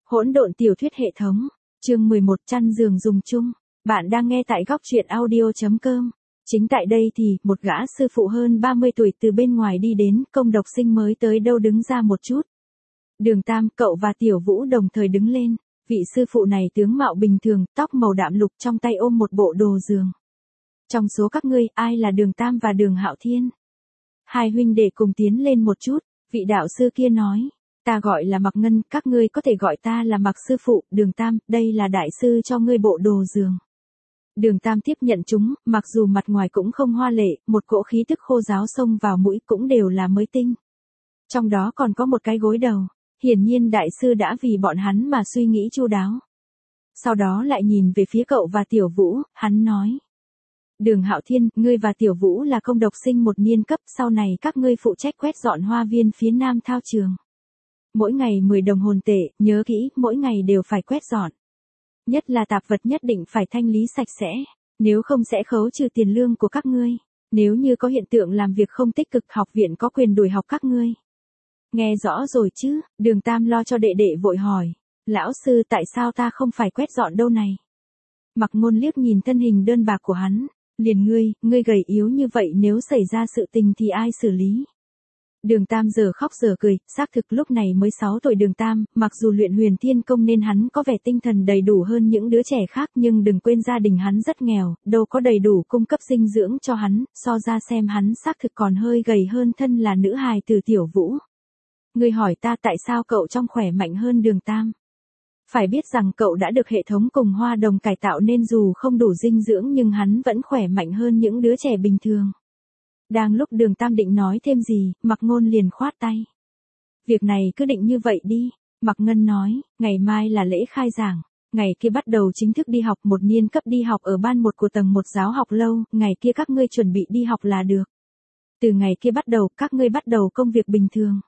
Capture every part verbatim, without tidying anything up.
Hỗn độn tiểu thuyết hệ thống, chương mười một chăn giường dùng chung. Bạn đang nghe tại góc truyện audio chấm com. Chính tại đây thì, một gã sư phụ hơn ba mươi tuổi từ bên ngoài đi đến, công độc sinh mới tới đâu đứng ra một chút. Đường Tam, cậu và Tiểu Vũ đồng thời đứng lên. Vị sư phụ này tướng mạo bình thường, tóc màu đạm lục, trong tay ôm một bộ đồ giường. Trong số các ngươi, ai là Đường Tam và Đường Hạo Thiên? Hai huynh đệ cùng tiến lên một chút, vị đạo sư kia nói. Ta gọi là Mạc Ngân, các ngươi có thể gọi ta là Mạc sư phụ. Đường Tam, đây là đại sư cho ngươi bộ đồ giường. Đường Tam tiếp nhận chúng, mặc dù mặt ngoài cũng không hoa lệ, một cỗ khí tức khô ráo xông vào mũi cũng đều là mới tinh. Trong đó còn có một cái gối đầu, hiển nhiên đại sư đã vì bọn hắn mà suy nghĩ chu đáo. Sau đó lại nhìn về phía cậu và Tiểu Vũ, hắn nói. Đường Hạo Thiên, ngươi và Tiểu Vũ là công độc sinh một niên cấp, sau này các ngươi phụ trách quét dọn hoa viên phía nam thao trường. Mỗi ngày mười đồng hồn tệ, nhớ kỹ, mỗi ngày đều phải quét dọn. Nhất là tạp vật nhất định phải thanh lý sạch sẽ, nếu không sẽ khấu trừ tiền lương của các ngươi. Nếu như có hiện tượng làm việc không tích cực, học viện có quyền đuổi học các ngươi. Nghe rõ rồi chứ? Đường Tam lo cho đệ đệ vội hỏi. Lão sư, tại sao ta không phải quét dọn đâu này? Mặc Ngôn liếc nhìn thân hình đơn bạc của hắn. Liền ngươi, ngươi gầy yếu như vậy, nếu xảy ra sự tình thì ai xử lý? Đường Tam giờ khóc giờ cười, xác thực lúc này mới sáu tuổi Đường Tam, mặc dù luyện huyền thiên công nên hắn có vẻ tinh thần đầy đủ hơn những đứa trẻ khác, nhưng đừng quên gia đình hắn rất nghèo, đâu có đầy đủ cung cấp dinh dưỡng cho hắn, so ra xem hắn xác thực còn hơi gầy hơn thân là nữ hài từ Tiểu Vũ. Ngươi hỏi ta tại sao cậu trông khỏe mạnh hơn Đường Tam? Phải biết rằng cậu đã được hệ thống cùng hoa đồng cải tạo nên dù không đủ dinh dưỡng nhưng hắn vẫn khỏe mạnh hơn những đứa trẻ bình thường. Đang lúc Đường Tam định nói thêm gì, Mạc Ngôn liền khoát tay. Việc này cứ định như vậy đi, Mạc Ngân nói, ngày mai là lễ khai giảng, ngày kia bắt đầu chính thức đi học, một niên cấp đi học ở ban một của tầng một giáo học lâu, ngày kia các ngươi chuẩn bị đi học là được. Từ ngày kia bắt đầu, các ngươi bắt đầu công việc bình thường.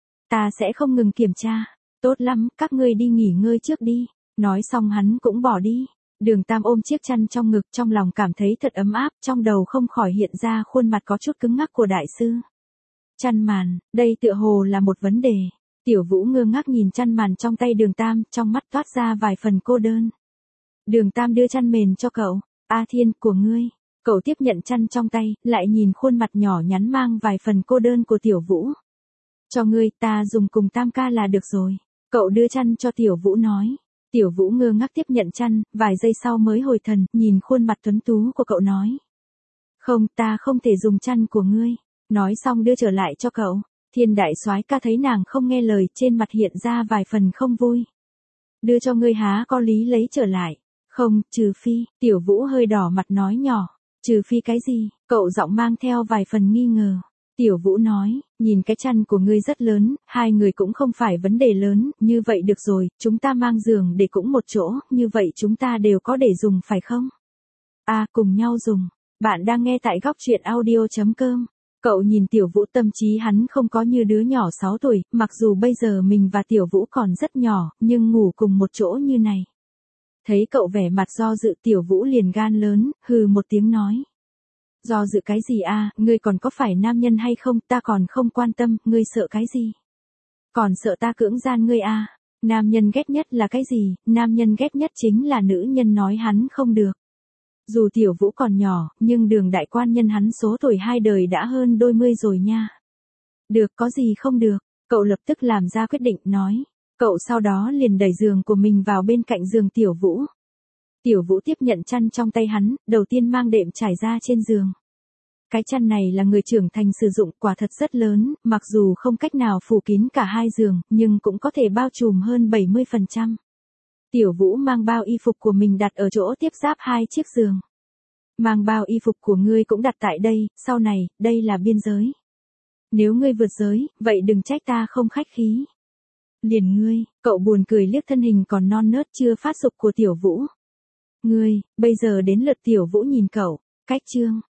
Ta sẽ không ngừng kiểm tra, tốt lắm, các ngươi đi nghỉ ngơi trước đi, nói xong hắn cũng bỏ đi. Đường Tam ôm chiếc chăn trong ngực, trong lòng cảm thấy thật ấm áp, trong đầu không khỏi hiện ra khuôn mặt có chút cứng ngắc của đại sư. Chăn màn, đây tựa hồ là một vấn đề. Tiểu Vũ ngơ ngác nhìn chăn màn trong tay Đường Tam, trong mắt toát ra vài phần cô đơn. Đường Tam đưa chăn mền cho cậu. A Thiên, của ngươi. Cậu tiếp nhận chăn trong tay, lại nhìn khuôn mặt nhỏ nhắn mang vài phần cô đơn của Tiểu Vũ. Cho ngươi, ta dùng cùng Tam ca là được rồi. Cậu đưa chăn cho Tiểu Vũ nói. Tiểu Vũ ngơ ngác tiếp nhận chăn, vài giây sau mới hồi thần, nhìn khuôn mặt tuấn tú của cậu nói. Không, ta không thể dùng chăn của ngươi. Nói xong đưa trở lại cho cậu. Thiên đại soái ca thấy nàng không nghe lời, trên mặt hiện ra vài phần không vui. Đưa cho ngươi há có lý lấy trở lại. Không, trừ phi, Tiểu Vũ hơi đỏ mặt nói nhỏ. Trừ phi cái gì? Cậu giọng mang theo vài phần nghi ngờ. Tiểu Vũ nói, nhìn cái chăn của ngươi rất lớn, hai người cũng không phải vấn đề lớn, như vậy được rồi, chúng ta mang giường để cũng một chỗ, như vậy chúng ta đều có để dùng phải không? À, cùng nhau dùng. Bạn đang nghe tại góc truyện audio chấm com. Cậu nhìn Tiểu Vũ, tâm trí hắn không có như đứa nhỏ sáu tuổi, mặc dù bây giờ mình và Tiểu Vũ còn rất nhỏ, nhưng ngủ cùng một chỗ như này. Thấy cậu vẻ mặt do dự, Tiểu Vũ liền gan lớn, hừ một tiếng nói. Do dự cái gì a, ngươi còn có phải nam nhân hay không, ta còn không quan tâm, ngươi sợ cái gì? Còn sợ ta cưỡng gian ngươi a? Nam nhân ghét nhất là cái gì? Nam nhân ghét nhất chính là nữ nhân nói hắn không được. Dù Tiểu Vũ còn nhỏ, nhưng Đường đại quan nhân hắn số tuổi hai đời đã hơn đôi mươi rồi nha. Được, có gì không được? Cậu lập tức làm ra quyết định, nói. Cậu sau đó liền đẩy giường của mình vào bên cạnh giường Tiểu Vũ. Tiểu Vũ tiếp nhận chăn trong tay hắn, đầu tiên mang đệm trải ra trên giường. Cái chăn này là người trưởng thành sử dụng, quả thật rất lớn, mặc dù không cách nào phủ kín cả hai giường, nhưng cũng có thể bao trùm hơn bảy mươi phần trăm. Tiểu Vũ mang bao y phục của mình đặt ở chỗ tiếp giáp hai chiếc giường. Mang bao y phục của ngươi cũng đặt tại đây, sau này, đây là biên giới. Nếu ngươi vượt giới, vậy đừng trách ta không khách khí. Liền ngươi, cậu buồn cười liếc thân hình còn non nớt chưa phát dục của Tiểu Vũ. Ngươi, bây giờ đến lượt Tiểu Vũ nhìn cậu, cách chương,